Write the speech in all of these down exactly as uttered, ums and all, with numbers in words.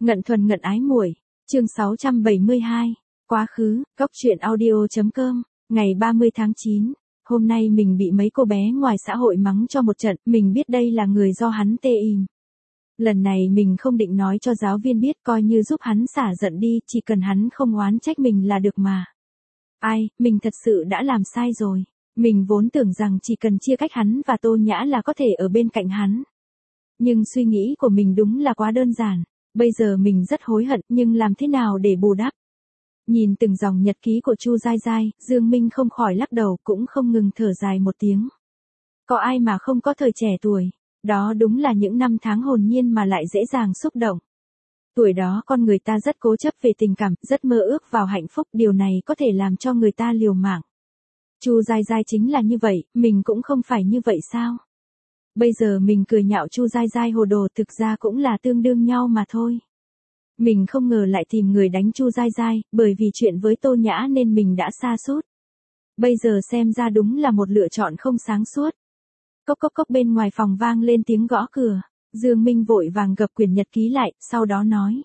Ngận thuần ngận ái muội, chương sáu trăm bảy mươi hai, quá khứ, góc truyện audio.com, ngày ba mươi tháng chín, hôm nay mình bị mấy cô bé ngoài xã hội mắng cho một trận, mình biết đây là người do hắn tê im. Lần này mình không định nói cho giáo viên biết, coi như giúp hắn xả giận đi, chỉ cần hắn không oán trách mình là được mà. Ai, mình thật sự đã làm sai rồi. Mình vốn tưởng rằng chỉ cần chia cách hắn và Tô Nhã là có thể ở bên cạnh hắn. Nhưng suy nghĩ của mình đúng là quá đơn giản. Bây giờ mình rất hối hận, nhưng làm thế nào để bù đắp? Nhìn từng dòng nhật ký của Chu Giai Giai, Dương Minh không khỏi lắc đầu, cũng không ngừng thở dài một tiếng. Có ai mà không có thời trẻ tuổi? Đó đúng là những năm tháng hồn nhiên mà lại dễ dàng xúc động. Tuổi đó con người ta rất cố chấp về tình cảm, rất mơ ước vào hạnh phúc, điều này có thể làm cho người ta liều mạng. Chu Giai Giai chính là như vậy, mình cũng không phải như vậy sao? Bây giờ mình cười nhạo Chu Giai Giai hồ đồ, thực ra cũng là tương đương nhau mà thôi. Mình không ngờ lại tìm người đánh Chu Giai Giai, bởi vì chuyện với Tô Nhã nên mình đã sa sút. Bây giờ xem ra đúng là một lựa chọn không sáng suốt. Cốc cốc cốc, bên ngoài phòng vang lên tiếng gõ cửa. Dương Minh vội vàng gập quyển nhật ký lại, sau đó nói.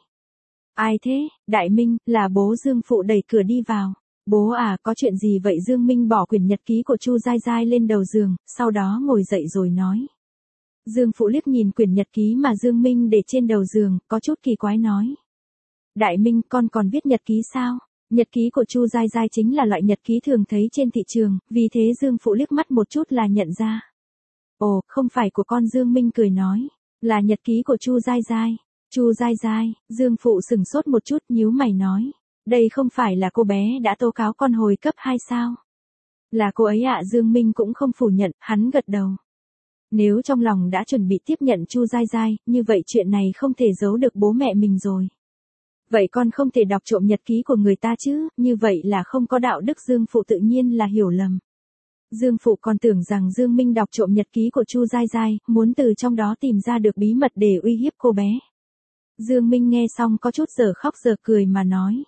Ai thế? Đại Minh, là bố Dương Phụ đẩy cửa đi vào. Bố à, có chuyện gì vậy? Dương Minh bỏ quyển nhật ký của Chu Giai Giai lên đầu giường, sau đó ngồi dậy rồi nói. Dương Phụ liếc nhìn quyển nhật ký mà Dương Minh để trên đầu giường, có chút kỳ quái nói. Đại Minh, con còn viết nhật ký sao? Nhật ký của Chu Giai Giai chính là loại nhật ký thường thấy trên thị trường, vì thế Dương Phụ liếc mắt một chút là nhận ra. Ồ, không phải của con. Dương Minh cười nói. Là nhật ký của Chu Giai Giai. Chu Giai Giai, Dương Phụ sừng sốt một chút, nhíu mày nói. Đây không phải là cô bé đã tố cáo con hồi cấp hai sao? Là cô ấy ạ. Dương Minh cũng không phủ nhận, hắn gật đầu. Nếu trong lòng đã chuẩn bị tiếp nhận Chu Giai Giai, như vậy chuyện này không thể giấu được bố mẹ mình rồi. Vậy con không thể đọc trộm nhật ký của người ta chứ, như vậy là không có đạo đức. Dương Phụ tự nhiên là hiểu lầm. Dương Phụ còn tưởng rằng Dương Minh đọc trộm nhật ký của Chu Giai Giai, muốn từ trong đó tìm ra được bí mật để uy hiếp cô bé. Dương Minh nghe xong có chút giờ khóc giờ cười mà nói.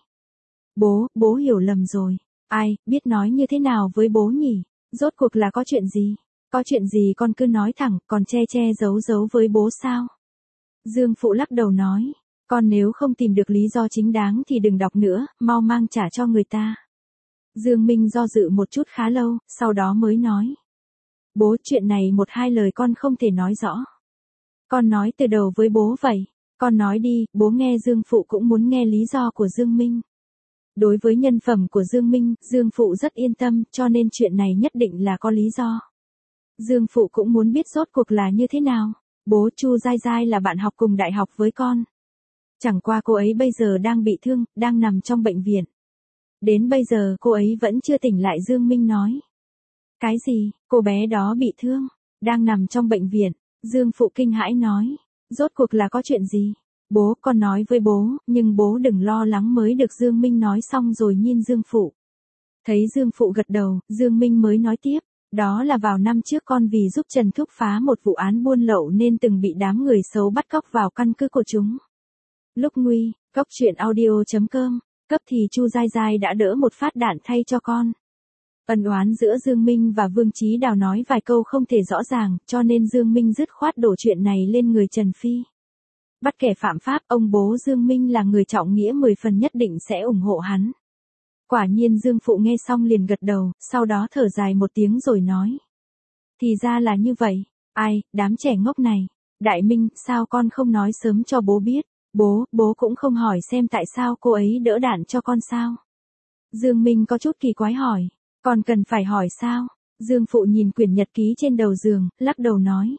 Bố, bố hiểu lầm rồi. Ai, biết nói như thế nào với bố nhỉ? Rốt cuộc là có chuyện gì? Có chuyện gì con cứ nói thẳng, còn che che giấu giấu với bố sao? Dương Phụ lắc đầu nói. Con nếu không tìm được lý do chính đáng thì đừng đọc nữa, mau mang trả cho người ta. Dương Minh do dự một chút khá lâu, sau đó mới nói. Bố, chuyện này một hai lời con không thể nói rõ. Con nói từ đầu với bố vậy. Con nói đi, bố nghe. Dương Phụ cũng muốn nghe lý do của Dương Minh. Đối với nhân phẩm của Dương Minh, Dương Phụ rất yên tâm, cho nên chuyện này nhất định là có lý do. Dương Phụ cũng muốn biết rốt cuộc là như thế nào. Bố, Chu Giai Giai là bạn học cùng đại học với con. Chẳng qua cô ấy bây giờ đang bị thương, đang nằm trong bệnh viện. Đến bây giờ cô ấy vẫn chưa tỉnh lại. Dương Minh nói. Cái gì? Cô bé đó bị thương, đang nằm trong bệnh viện. Dương Phụ kinh hãi nói. Rốt cuộc là có chuyện gì? Bố, con nói với bố, nhưng bố đừng lo lắng mới được. Dương Minh nói xong rồi nhìn Dương Phụ. Thấy Dương Phụ gật đầu, Dương Minh mới nói tiếp. Đó là vào năm trước con vì giúp Trần Thúc phá một vụ án buôn lậu nên từng bị đám người xấu bắt cóc vào căn cứ của chúng. Lúc nguy, góc truyện audio.com, cấp thì Chu Giai Giai đã đỡ một phát đạn thay cho con. Ân oán giữa Dương Minh và Vương Chí Đào nói vài câu không thể rõ ràng, cho nên Dương Minh dứt khoát đổ chuyện này lên người Trần Phi. Bắt kẻ phạm pháp, ông bố Dương Minh là người trọng nghĩa mười phần, nhất định sẽ ủng hộ hắn. Quả nhiên Dương Phụ nghe xong liền gật đầu, sau đó thở dài một tiếng rồi nói. Thì ra là như vậy. Ai, đám trẻ ngốc này. Đại Minh, sao con không nói sớm cho bố biết? Bố, bố cũng không hỏi xem tại sao cô ấy đỡ đạn cho con sao? Dương Minh có chút kỳ quái hỏi. Còn cần phải hỏi sao? Dương Phụ nhìn quyển nhật ký trên đầu giường, lắc đầu nói.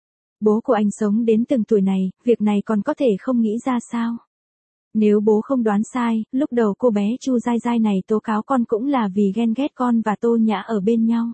Bố của anh sống đến từng tuổi này, việc này còn có thể không nghĩ ra sao? Nếu bố không đoán sai, lúc đầu cô bé Chu Giai Giai này tố cáo con cũng là vì ghen ghét con và Tô Nhã ở bên nhau.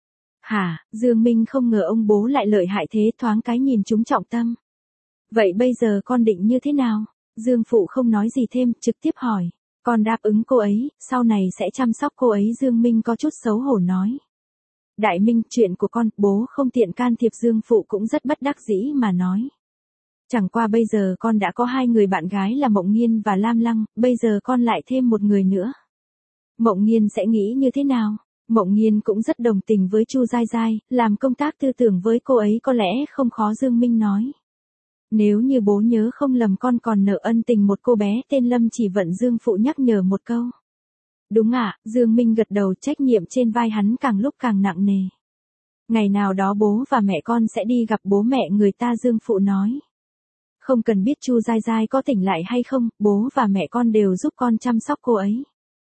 Hả? Dương Minh không ngờ ông bố lại lợi hại thế, thoáng cái nhìn trúng trọng tâm. Vậy bây giờ con định như thế nào? Dương Phụ không nói gì thêm, trực tiếp hỏi. Con đáp ứng cô ấy, sau này sẽ chăm sóc cô ấy. Dương Minh có chút xấu hổ nói. Đại Minh, chuyện của con, bố không tiện can thiệp. Dương Phụ cũng rất bất đắc dĩ mà nói. Chẳng qua bây giờ con đã có hai người bạn gái là Mộng Nghiên và Lam Lăng, bây giờ con lại thêm một người nữa. Mộng Nghiên sẽ nghĩ như thế nào? Mộng Nghiên cũng rất đồng tình với Chu Giai Giai, làm công tác tư tưởng với cô ấy có lẽ không khó. Dương Minh nói. Nếu như bố nhớ không lầm con còn nợ ân tình một cô bé tên Lâm Chỉ Vận. Dương Phụ nhắc nhở một câu. Đúng ạ, Dương Minh gật đầu, trách nhiệm trên vai hắn càng lúc càng nặng nề. Ngày nào đó bố và mẹ con sẽ đi gặp bố mẹ người ta. Dương Phụ nói. Không cần biết Chu Giai Giai có tỉnh lại hay không, bố và mẹ con đều giúp con chăm sóc cô ấy.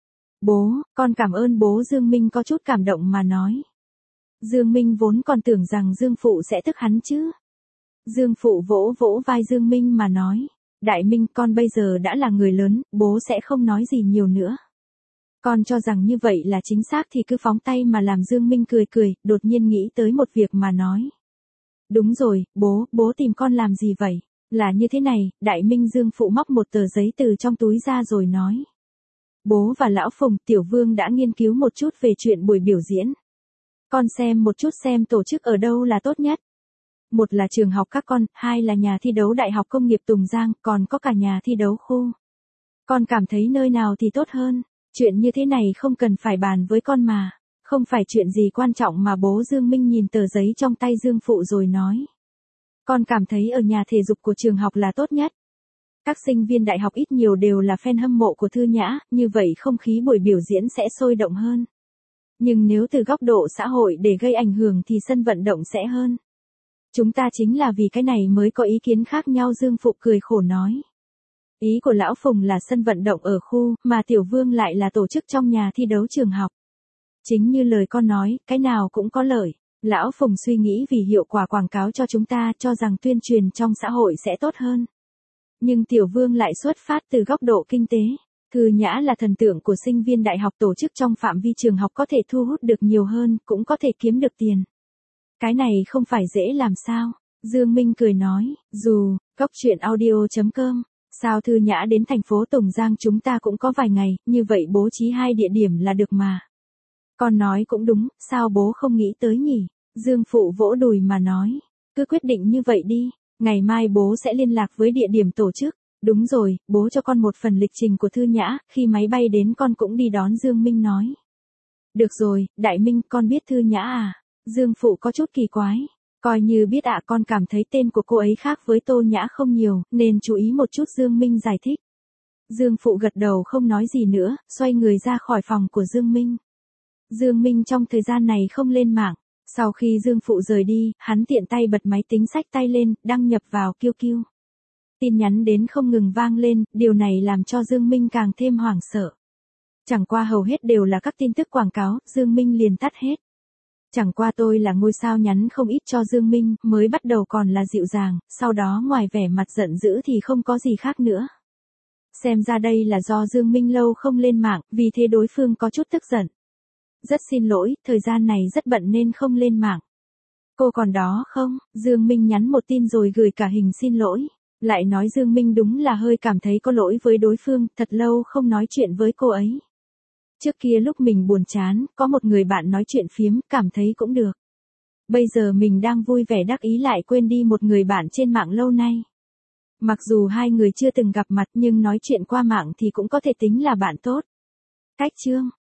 Bố, con cảm ơn bố. Dương Minh có chút cảm động mà nói. Dương Minh vốn còn tưởng rằng Dương Phụ sẽ tức hắn chứ. Dương Phụ vỗ vỗ vai Dương Minh mà nói. Đại Minh, con bây giờ đã là người lớn, bố sẽ không nói gì nhiều nữa. Con cho rằng như vậy là chính xác thì cứ phóng tay mà làm. Dương Minh cười cười, đột nhiên nghĩ tới một việc mà nói. Đúng rồi, bố, bố tìm con làm gì vậy? Là như thế này, Đại Minh. Dương Phụ móc một tờ giấy từ trong túi ra rồi nói. Bố và Lão Phùng, Tiểu Vương đã nghiên cứu một chút về chuyện buổi biểu diễn. Con xem một chút xem tổ chức ở đâu là tốt nhất. Một là trường học các con, hai là nhà thi đấu Đại học Công nghiệp Tùng Giang, còn có cả nhà thi đấu khu. Con cảm thấy nơi nào thì tốt hơn? Chuyện như thế này không cần phải bàn với con mà. Không phải chuyện gì quan trọng mà bố. Dương Minh nhìn tờ giấy trong tay Dương Phụ rồi nói. Con cảm thấy ở nhà thể dục của trường học là tốt nhất. Các sinh viên đại học ít nhiều đều là fan hâm mộ của Thư Nhã, như vậy không khí buổi biểu diễn sẽ sôi động hơn. Nhưng nếu từ góc độ xã hội để gây ảnh hưởng thì sân vận động sẽ hơn. Chúng ta chính là vì cái này mới có ý kiến khác nhau. Dương Phụ cười khổ nói. Ý của Lão Phùng là sân vận động ở khu, mà Tiểu Vương lại là tổ chức trong nhà thi đấu trường học. Chính như lời con nói, cái nào cũng có lợi. Lão Phùng suy nghĩ vì hiệu quả quảng cáo cho chúng ta, cho rằng tuyên truyền trong xã hội sẽ tốt hơn. Nhưng Tiểu Vương lại xuất phát từ góc độ kinh tế. Thư Nhã là thần tượng của sinh viên đại học, tổ chức trong phạm vi trường học có thể thu hút được nhiều hơn, cũng có thể kiếm được tiền. Cái này không phải dễ làm sao? Dương Minh cười nói, dù, góc chuyện audio chấm com, sao Thư Nhã đến thành phố Tùng Giang chúng ta cũng có vài ngày, như vậy bố trí hai địa điểm là được mà. Con nói cũng đúng, sao bố không nghĩ tới nhỉ? Dương Phụ vỗ đùi mà nói, cứ quyết định như vậy đi, ngày mai bố sẽ liên lạc với địa điểm tổ chức. Đúng rồi, bố cho con một phần lịch trình của Thư Nhã, khi máy bay đến con cũng đi đón. Dương Minh nói. Được rồi, Đại Minh, con biết Thư Nhã à? Dương Phụ có chút kỳ quái. Coi như biết ạ, con cảm thấy tên của cô ấy khác với Tô Nhã không nhiều, nên chú ý một chút. Dương Minh giải thích. Dương Phụ gật đầu không nói gì nữa, xoay người ra khỏi phòng của Dương Minh. Dương Minh trong thời gian này không lên mạng. Sau khi Dương Phụ rời đi, hắn tiện tay bật máy tính xách tay lên, đăng nhập vào Q Q. Tin nhắn đến không ngừng vang lên, điều này làm cho Dương Minh càng thêm hoảng sợ. Chẳng qua hầu hết đều là các tin tức quảng cáo, Dương Minh liền tắt hết. Chẳng qua tôi là ngôi sao nhắn không ít cho Dương Minh, mới bắt đầu còn là dịu dàng, sau đó ngoài vẻ mặt giận dữ thì không có gì khác nữa. Xem ra đây là do Dương Minh lâu không lên mạng, vì thế đối phương có chút tức giận. Rất xin lỗi, thời gian này rất bận nên không lên mạng. Cô còn đó không? Dương Minh nhắn một tin rồi gửi cả hình xin lỗi. Lại nói Dương Minh đúng là hơi cảm thấy có lỗi với đối phương, thật lâu không nói chuyện với cô ấy. Trước kia lúc mình buồn chán, có một người bạn nói chuyện phiếm, cảm thấy cũng được. Bây giờ mình đang vui vẻ đắc ý lại quên đi một người bạn trên mạng lâu nay. Mặc dù hai người chưa từng gặp mặt nhưng nói chuyện qua mạng thì cũng có thể tính là bạn tốt. Cách chương